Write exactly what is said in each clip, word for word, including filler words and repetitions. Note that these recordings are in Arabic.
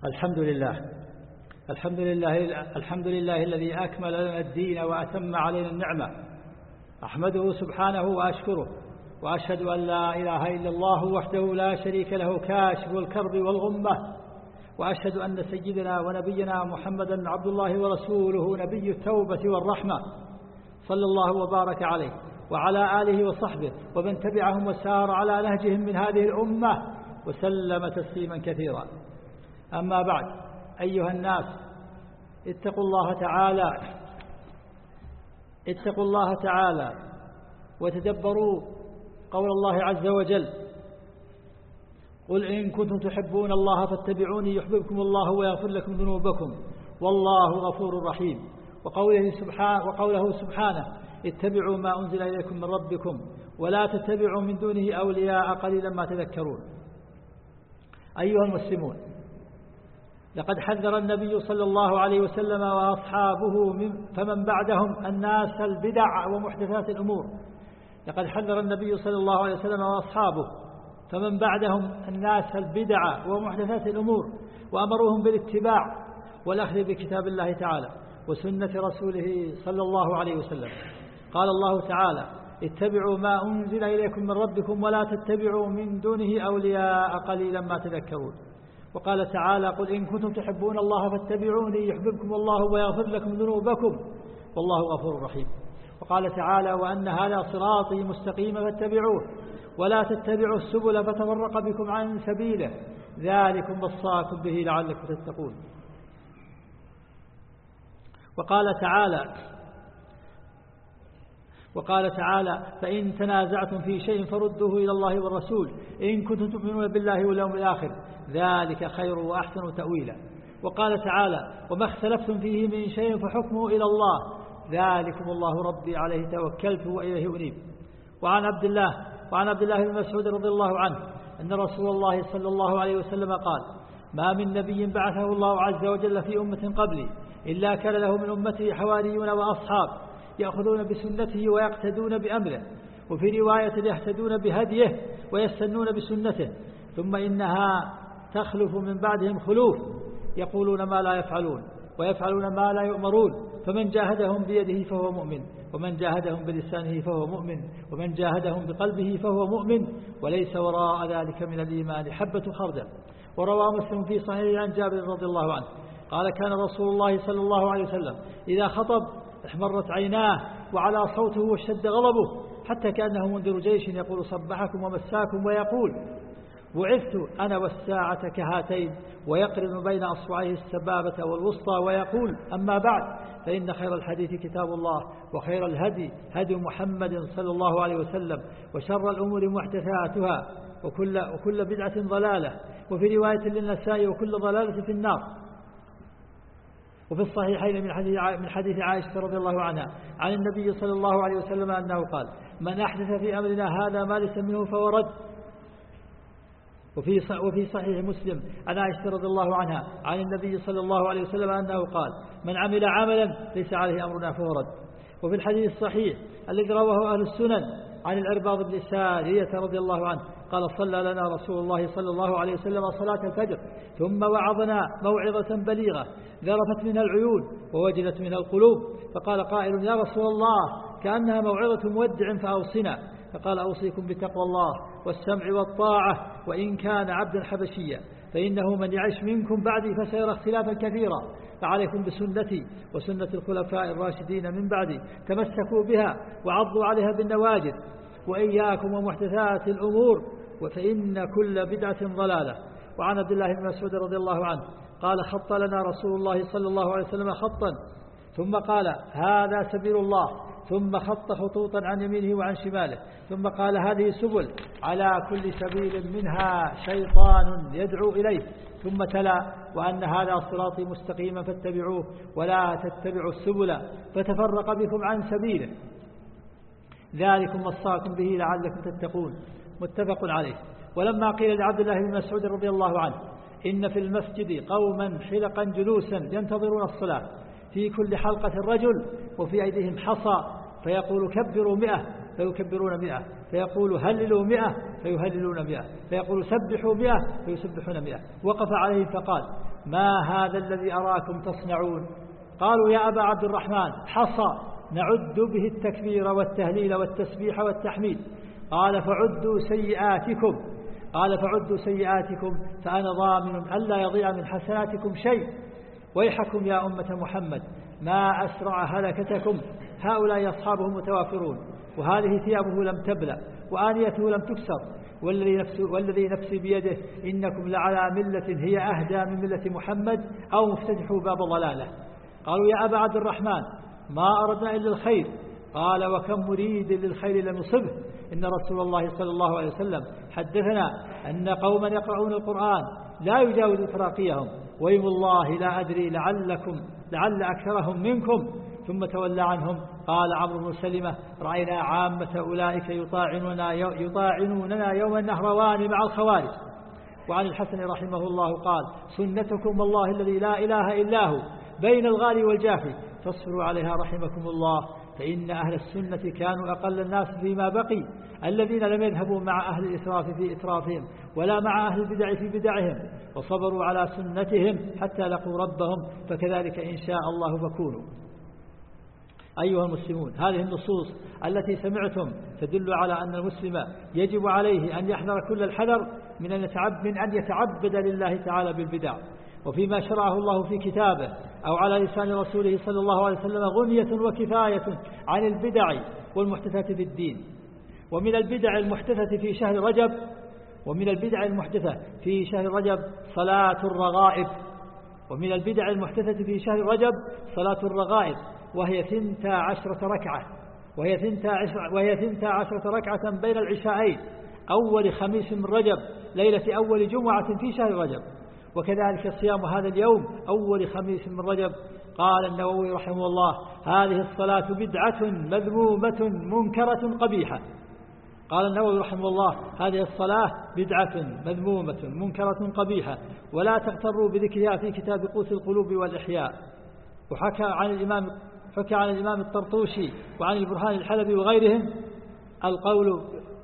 الحمد لله الحمد لله الحمد لله الذي أكمل لنا الدين وأتم علينا النعمة. أحمده سبحانه وأشكره، وأشهد أن لا إله إلا الله وحده لا شريك له كاشف الكرب والغمة، وأشهد أن سيدنا ونبينا محمدا عبد الله ورسوله نبي التوبة والرحمة، صلى الله وبارك عليه وعلى آله وصحبه ومن تبعهم وسار على نهجهم من هذه الأمة وسلم تسليما كثيرا. أما بعد، أيها الناس، اتقوا الله تعالى اتقوا الله تعالى وتدبروا قول الله عز وجل: قل إن كنتم تحبون الله فاتبعوني يحببكم الله ويغفر لكم ذنوبكم والله غفور رحيم. وقوله سبحانه, وقوله سبحانه: اتبعوا ما أنزل إليكم من ربكم ولا تتبعوا من دونه أولياء قليلا ما تذكرون. أيها المسلمون، لقد حذر النبي صلى الله عليه وسلم وأصحابه من فمن بعدهم الناس البدع ومحدثات الأمور. لقد حذر النبي صلى الله عليه وسلم وأصحابه فمن بعدهم الناس البدع ومحدثات الأمور، وأمروهم بالاتباع والأخذ بكتاب الله تعالى وسنة رسوله صلى الله عليه وسلم. قال الله تعالى: اتبعوا ما أنزل إليكم من ربكم ولا تتبعوا من دونه أولياء قليلا ما تذكرون. وقال تعالى: قل إن كنتم تحبون الله فاتبعوني يحببكم الله ويغفر لكم ذنوبكم والله غفور رحيم. وقال تعالى: وأن هذا صراطي مستقيما فاتبعوه ولا تتبعوا السبل فتفرق بكم عن سبيله ذلكم وصاكم به لعلكم تتقون. وقال تعالى وقال تعالى: فإن تنازعتم في شيء فردوه إلى الله والرسول إن كنتم تؤمنون بالله واليوم الآخر ذلك خير وأحسن تأويلا. وقال تعالى: وما اختلفتم فيه من شيء فحكمه إلى الله ذلكم الله ربي عليه توكلت وإليه أنيب. وعن عبد الله وعن عبد الله بن مسعود رضي الله عنه أن رسول الله صلى الله عليه وسلم قال: ما من نبي بعثه الله عز وجل في أمة قبلي إلا كان له من أمته حواريون وأصحاب يأخذون بسنته ويقتدون بأمره، وفي رواية يهتدون بهديه ويستنون بسنته، ثم إنها تخلف من بعدهم خلوف يقولون ما لا يفعلون ويفعلون ما لا يؤمرون، فمن جاهدهم بيده فهو مؤمن، ومن جاهدهم بلسانه فهو مؤمن، ومن جاهدهم بقلبه فهو مؤمن، وليس وراء ذلك من الإيمان حبة خردل. وروى مسلم في صحيح عن جابر رضي الله عنه قال: كان رسول الله صلى الله عليه وسلم إذا خطب احمرت عيناه وعلى صوته واشتد غضبه حتى كأنه منذر جيش يقول: صبحكم ومساكم، ويقول: بعثت أنا والساعة كهاتين، ويقرن بين أصبعيه السبابة والوسطى، ويقول: أما بعد، فإن خير الحديث كتاب الله، وخير الهدي هدي محمد صلى الله عليه وسلم، وشر الأمور محدثاتها، وكل, وكل بدعة ضلالة، وفي رواية للنساء: وكل ضلالة في النار. وفي الصحيحين من حديث من حديث عائشة رضي الله عنها عن النبي صلى الله عليه وسلم أنه قال: من أحدث في أمرنا هذا ما ليس منه فهو رد. وفي وفي صحيح مسلم عن عائشة رضي الله عنها عن النبي صلى الله عليه وسلم أنه قال: من عمل عملا ليس عليه أمرنا فهو رد. وفي الحديث الصحيح الذي رواه أهل السنن عن العرباض بن سارية رضي الله عنه قال: صلى لنا رسول الله صلى الله عليه وسلم صلاة الفجر ثم وعظنا موعظة بليغة ذرفت منها العيون ووجلت منها القلوب، فقال قائل: يا رسول الله، كأنها موعظة مودع فأوصنا. فقال: أوصيكم بتقوى الله والسمع والطاعة وإن كان عبدا حبشيا، فإنه من يعش منكم بعدي فسيرى اختلافا كثيرا، فعليكم بسنتي وسنة الخلفاء الراشدين من بعدي، تمسكوا بها وعضوا عليها بالنواجذ، وإياكم ومحدثات الأمور فإن كل بدعة ضلالة. وعن عبد الله بن مسعود رضي الله عنه قال: خط لنا رسول الله صلى الله عليه وسلم خطا ثم قال: هذا سبيل الله، ثم خط خطوطا عن يمينه وعن شماله، ثم قال: هذه سبل على كل سبيل منها شيطان يدعو إليه، ثم تلا: وأن هذا صراطي مستقيما فاتبعوه ولا تتبعوا السبل فتفرق بكم عن سبيله ذلكم وصاكم به لعلكم تتقون. متفق عليه. ولما قيل لعبد الله بن مسعود رضي الله عنه: إن في المسجد قوما حلقا جلوسا ينتظرون الصلاة، في كل حلقة رجل وفي أيديهم حصى، فيقول: كبروا مئة فيكبرون مئة، فيقول: هللوا مئة فيهللون مئة، فيقول: سبحوا مئة فيسبحون مئة. وقف عليه فقال: ما هذا الذي أراكم تصنعون؟ قالوا يا أبا عبد الرحمن حصى نعد به التكبير والتهليل والتسبيح والتحميد. قال فعدوا سيئاتكم قال فعدوا سيئاتكم فأنا ضامن ألا يضيع من حسناتكم شيء. ويحكم يا أمة محمد ما أسرع هلكتكم، هؤلاء أصحابه متوافرون، وهذه ثيابه لم تبلى وآنيته لم تكسر، والذي نفسي, والذي نفسي بيده إنكم لعلى ملة هي أهدى من ملة محمد أو مفتتحوا باب ضلاله. قالوا يا أبا عبد الرحمن ما أردنا إلا الخير. قال وكم مريد للخير لم يصبه، إن رسول الله صلى الله عليه وسلم حدثنا أن قوما يقرؤون القرآن لا يجاوز تراقيهم، ويم الله لا أدري لعلكم لعل أكثرهم منكم. ثم تولى عنهم. قال عمرو بن سلمة رأينا عامة أولئك يطاعنوننا يطاعنوننا يوم النهروان مع الخوارج. وعن الحسن رحمه الله قال سنتكم والله الذي لا إله إلا هو بين الغالي والجافي فاصبروا عليها رحمكم الله، فإن أهل السنة كانوا أقل الناس فيما بقي، الذين لم يذهبوا مع أهل الإسراف في إسرافهم ولا مع أهل البدع في بدعهم، وصبروا على سنتهم حتى لقوا ربهم، فكذلك إن شاء الله فكونوا. أيها المسلمون، هذه النصوص التي سمعتم تدل على أن المسلم يجب عليه أن يحذر كل الحذر من أن يتعبد, من أن يتعبد لله تعالى بالبدع، وفيما شرعه الله في كتابه أو على لسان رسوله صلى الله عليه وسلم غنية وكفاية عن البدع والمحدثات في الدين. ومن البدع المحدثة في شهر رجب ومن البدع المحدثة في شهر رجب صلاة الرغائب ومن البدع المحدثة في شهر رجب صلاة الرغائب وهي ثنتا عشرة ركعة وهي ثنتا عشرة وهي ثنتا عشرة ركعة بين العشاءين أول خميس من رجب ليلة أول جمعة في شهر رجب، وكذلك صيام هذا اليوم أول خميس من رجب. قال النووي رحمه الله هذه الصلاة بدعة مذمومة منكرة قبيحة. قال النووي رحمه الله هذه الصلاة بدعة مذمومة منكرة قبيحة، ولا تغتروا بذكرها في كتاب قوت القلوب والإحياء. وحكى عن الإمام حكى عن الإمام الطرطوشي وعن البرهان الحلبي وغيرهم القول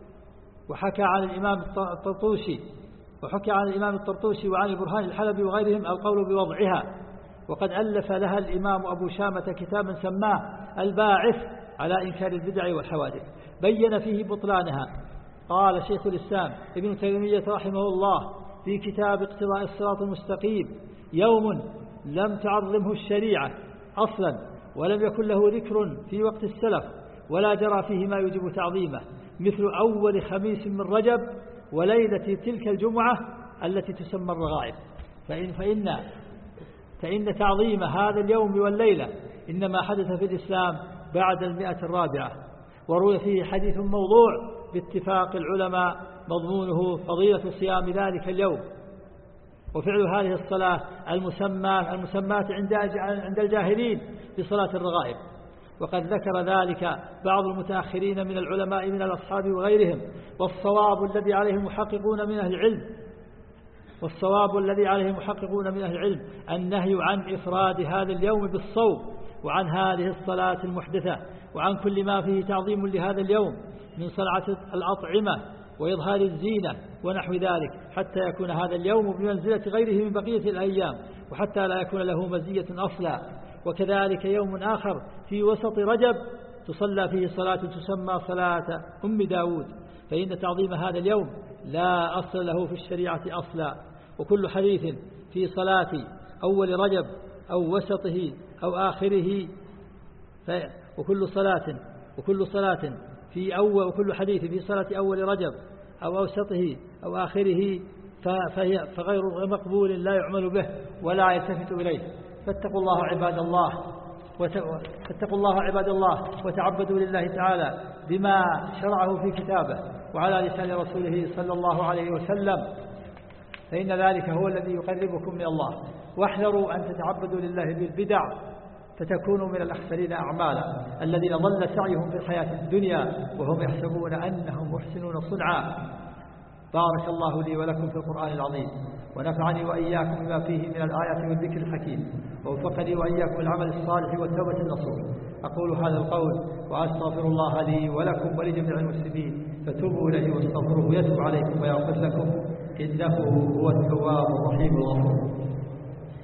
وحكى عن الإمام الطرطوشي وحكى عن الإمام الطرطوشي وعن البرهان الحلبي وغيرهم القول بوضعها. وقد ألف لها الإمام أبو شامة كتابا سماه الباعث على إنكار البدع والحوادث، بين فيه بطلانها. قال شيخ الإسلام ابن تيمية رحمه الله في كتاب اقتضاء الصراط المستقيم يوم لم تعظمه الشريعة أصلا ولم يكن له ذكر في وقت السلف ولا جرى فيه ما يجب تعظيمه، مثل أول خميس من رجب وليلة تلك الجمعة التي تسمى الرغائب. فإن, فإن, فإن تعظيم هذا اليوم والليلة إنما حدث في الإسلام بعد المئة الرابعة، وروي فيه حديث موضوع باتفاق العلماء مضمونه فضيلة صيام ذلك اليوم وفعل هذه الصلاة المسمى المسماة عند الجاهلين بصلاة الرغائب. وقد ذكر ذلك بعض المتأخرين من العلماء من الأصحاب وغيرهم. والصواب الذي عليه المحققون من أهل العلم والصواب الذي عليه المحققون من أهل العلم النهي عن إفراد هذا اليوم بالصوم وعن هذه الصلاة المحدثة وعن كل ما فيه تعظيم لهذا اليوم من صنعة الأطعمة وإظهار الزينة ونحو ذلك، حتى يكون هذا اليوم بمنزلة غيره من بقية الأيام، وحتى لا يكون له مزية أصلا. وكذلك يوم آخر في وسط رجب تصلى فيه صلاة تسمى صلاة أم داود، فإن تعظيم هذا اليوم لا أصل له في الشريعة أصلا. وكل حديث في صلاة أول رجب أو وسطه أو آخره وكل صلاة وكل صلاة في أول وكل حديث في صلاة أول رجب أو أوسطه أو آخره فهي فغير مقبول لا يعمل به ولا يلتفت إليه. فاتقوا الله عباد الله فاتقوا الله عباد الله وتعبدوا لله تعالى بما شرعه في كتابه وعلى لسان رسوله صلى الله عليه وسلم، فإن ذلك هو الذي يقربكم من الله. واحذروا أن تتعبدوا لله بالبدع فتكونوا من الأخسرين أعمالا الذين ضل سعيهم في الحياة الدنيا وهم يحسبون أنهم محسنون صنعا. بارك الله لي ولكم في القرآن العظيم، ونفعني وإياكم بما فيه من الآيات والذكر الحكيم، ووفقني وإياكم العمل الصالح والتوبة النصوح. أقول هذا القول وأستغفر الله لي ولكم ولجميع المسلمين، فتوبوا إليه واستغفروه يتوب عليكم ويغفر لكم، إنه هو التواب الرحيم الغفور.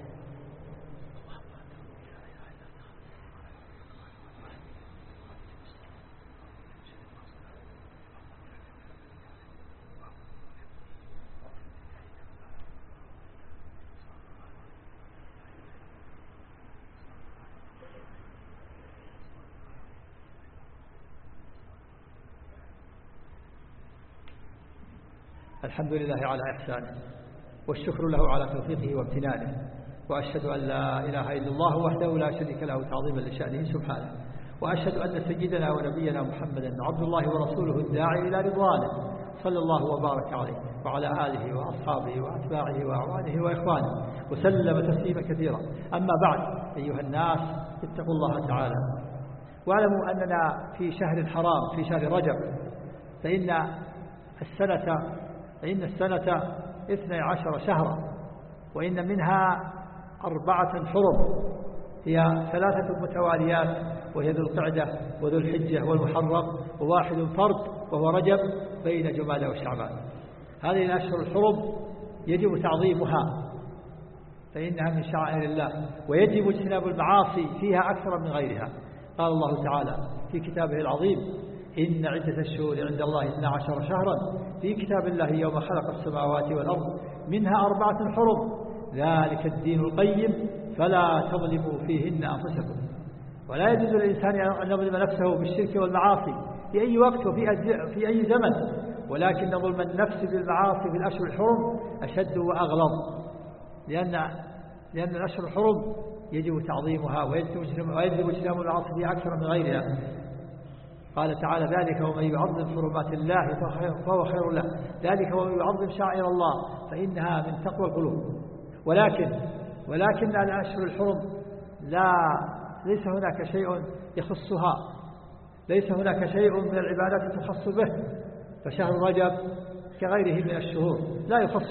الحمد لله على إحسانه، والشكر له على توفيقه وامتنانه، وأشهد أن لا إله إلا الله وحده لا شريك له تعظيما لشأنه سبحانه، وأشهد أن سيدنا ونبينا محمدا عبد الله ورسوله الداعي إلى رضوانه صلى الله وبارك عليه وعلى آله وأصحابه وأتباعه وأعوانه وإخوانه وسلم تسليما كثيرا. أما بعد، أيها الناس اتقوا الله تعالى واعلموا أننا في شهر حرام، في شهر رجب، فإن السنة فإن السنة اثني عشر شهرا، وإن منها أربعة حرم، هي ثلاثة متواليات، وهي ذو القعدة وذو الحجة والمحرم، وواحد فرد وهو رجب بين جمادى وشعبان. هذه الأشهر الحرم يجب تعظيمها فإنها من شعائر الله، ويجب اجتناب المعاصي فيها أكثر من غيرها. قال الله تعالى في كتابه العظيم: إن عدة الشهور عند الله اثنا عشر شهرا في كتاب الله يوم خلق السماوات والأرض منها أربعة حرم ذلك الدين القيم فلا تظلموا فيهن أنفسكم. ولا يجوز للإنسان أن يظلم نفسه بالشرك والمعاصي في أي وقت وفي في أي زمن، ولكن ظلم النفس بالمعاصي في الأشهر الحرم أشد وأغلظ، لأن لأن الأشهر الحرم يجب تعظيمها ويجب اجتناب المعاصي فيها أكثر من غيرها. قال تعالى: ذلك ومن يعظم حرمات الله فهو خير له، ذلك ومن يعظم شعائر الله فإنها من تقوى القلوب. ولكن ولكن الأشهر الحرم لا ليس هناك شيء يخصها، ليس هناك شيء من العبادات تخص به، فشهر رجب كغيره من الشهور لا يخص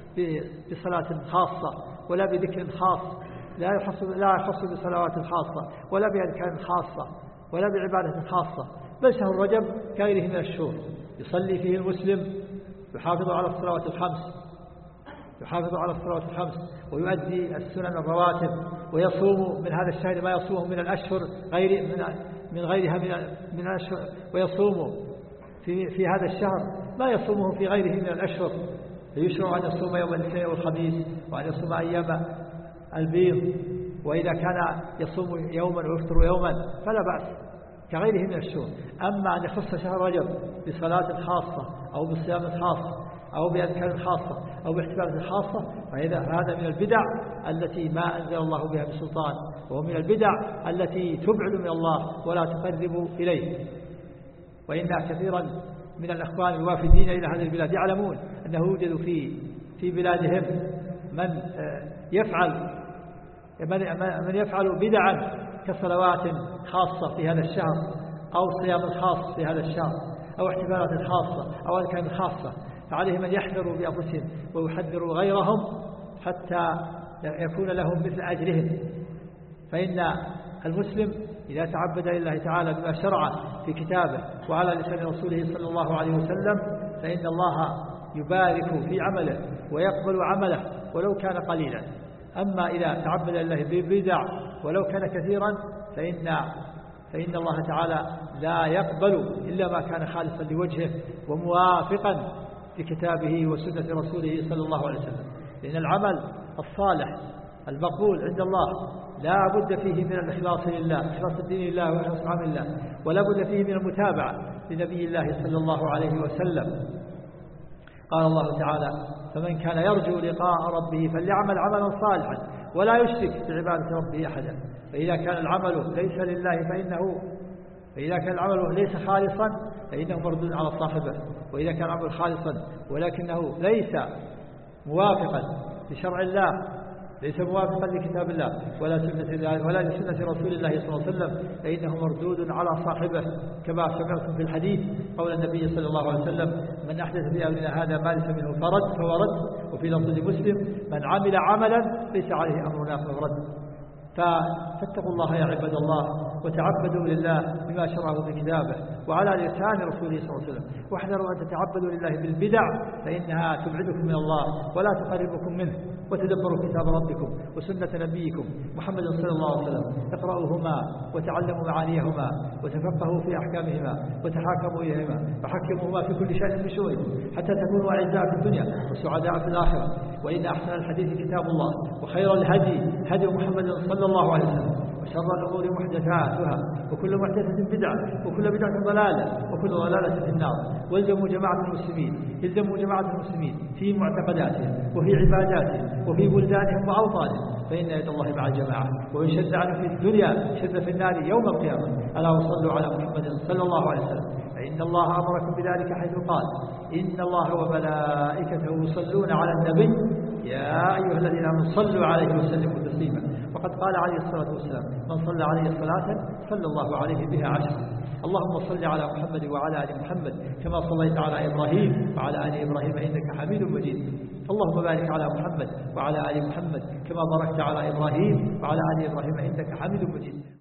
بصلاة خاصة ولا بذكر خاص، لا يخص لا يخص بصلوات خاصة ولا بأذكار خاصة ولا بعبادة خاصة، بل شهر رجب كغيره من الشهور يصلي فيه المسلم، يحافظ على الصلوات الخمس يحافظ على الصلوات الخمس ويؤدي السنن الرواتب، ويصوم من هذا الشهر ما يصومه من الأشهر غير من من غيرها من من الأشهر، ويصوم في في هذا الشهر ما يصومه في غيره من الأشهر. فيشرع أن يصوم يوم الاثنين والخميس، وأن يصوم أيام البيض، وإذا كان يصوم يوما ويفطر يوما فلا بأس كغيره من الشهور. أما أن يخص شهر رجب بصلاة خاصة أو بصيام خاص أو بأذكار خاصة أو باحتفالات خاصة، فهذا هذا من البدع التي ما أنزل الله بها من سلطان، ومن البدع التي تبعد من الله ولا تقرب إليه. وإن كثيرا من الأخوان الوافدين إلى هذه البلاد يعلمون أنه يوجد في في بلادهم من يفعل من يفعل بدعا كصلوات خاصة في هذا الشهر، أو صيام خاص في هذا الشهر، أو احتفالات خاصة أو أذكار خاصة. فعليهم أن يحذروا بأنفسهم ويحذروا غيرهم حتى يكون لهم مثل أجرهم. فإن المسلم إذا تعبد لله تعالى بما شرع في كتابه وعلى لسان رسوله صلى الله عليه وسلم، فإن الله يبارك في عمله ويقبل عمله ولو كان قليلا. أما إذا تعبد لله ببدع ولو كان كثيرا فإن فإن الله تعالى لا يقبل إلا ما كان خالصا لوجهه وموافقا لكتابه وسنة رسوله صلى الله عليه وسلم. لأن العمل الصالح المقبول عند الله لا بد فيه من الإخلاص لله، إخلاص الدين لله وإخلاص عمل الله، ولا بد فيه من المتابعة لنبي الله صلى الله عليه وسلم. قال الله تعالى: فمن كان يرجو لقاء ربه فليعمل عملا صالحا ولا يشرك بعبادة ربه أحدا. فإذا كان العمل ليس لله فإنه فإذا كان العمل ليس خالصا فإنه مردود على صاحبه، وإذا كان العمل خالصا ولكنه ليس موافقا لشرع الله، ليس موافقا لكتاب الله ولا سنة الله ولا لسنة رسول الله صلى الله عليه وسلم، فإنه مردود على صاحبه، كما سمعتم في الحديث قول النبي صلى الله عليه وسلم: من أحدث في أمرنا هذا ما ليس منه فرد فهو رد. وفي لفظ مسلم: من عمل عملا ليس عليه أمرنا فهو رد. فاتقوا الله يا عباد الله، وتعبدوا لله بما شرعه في كتابه وعلى لسان رسوله صلى الله عليه وسلم، واحذروا أن تتعبدوا لله بالبدع فإنها تبعدكم من الله ولا تقربكم منه. وتدبروا كتاب ربكم وسنة نبيكم محمد صلى الله عليه وسلم، اقرأوهما وتعلموا معانيهما وتفقهوا في أحكامهما وتحاكموا إليهما وحكموهما في كل شيء من شؤونكم حتى تكونوا أعزاء في الدنيا وسعداء في الآخرة. وإن أحسن الحديث كتاب الله، وخير الهدي هدي محمد صلى الله عليه وسلم، وشر الأمور محدثاتها وكل محدثة بدعة وكل بدعة ضلالة وكل ضلالة في النار. والزموا جماعة المسلمين الزموا جماعة المسلمين في معتقداتهم وفي عباداتهم وفي بلدانهم وأوطانهم، فإن يد الله مع الجماعة، وإن شد عنه في الدنيا شد في النار يوم القيامة. ألا وصلوا على محمد صلى الله عليه وسلم، فإن الله أمركم بذلك حيث قال إن الله وملائكته يصلون على النبي يا أيها الذين آمنوا صلوا عليه وسلموا تسليما. وقد قال عليه الصلاة والسلام من صلى عليه صلاة صلى الله عليه بها عشرا. اللهم صل على محمد وعلى آل محمد كما صليت على إبراهيم وعلى آل إبراهيم إنك حميد مجيد. اللهم بارك على محمد وعلى آل محمد كما باركت على إبراهيم وعلى آل إبراهيم إنك حميد مجيد.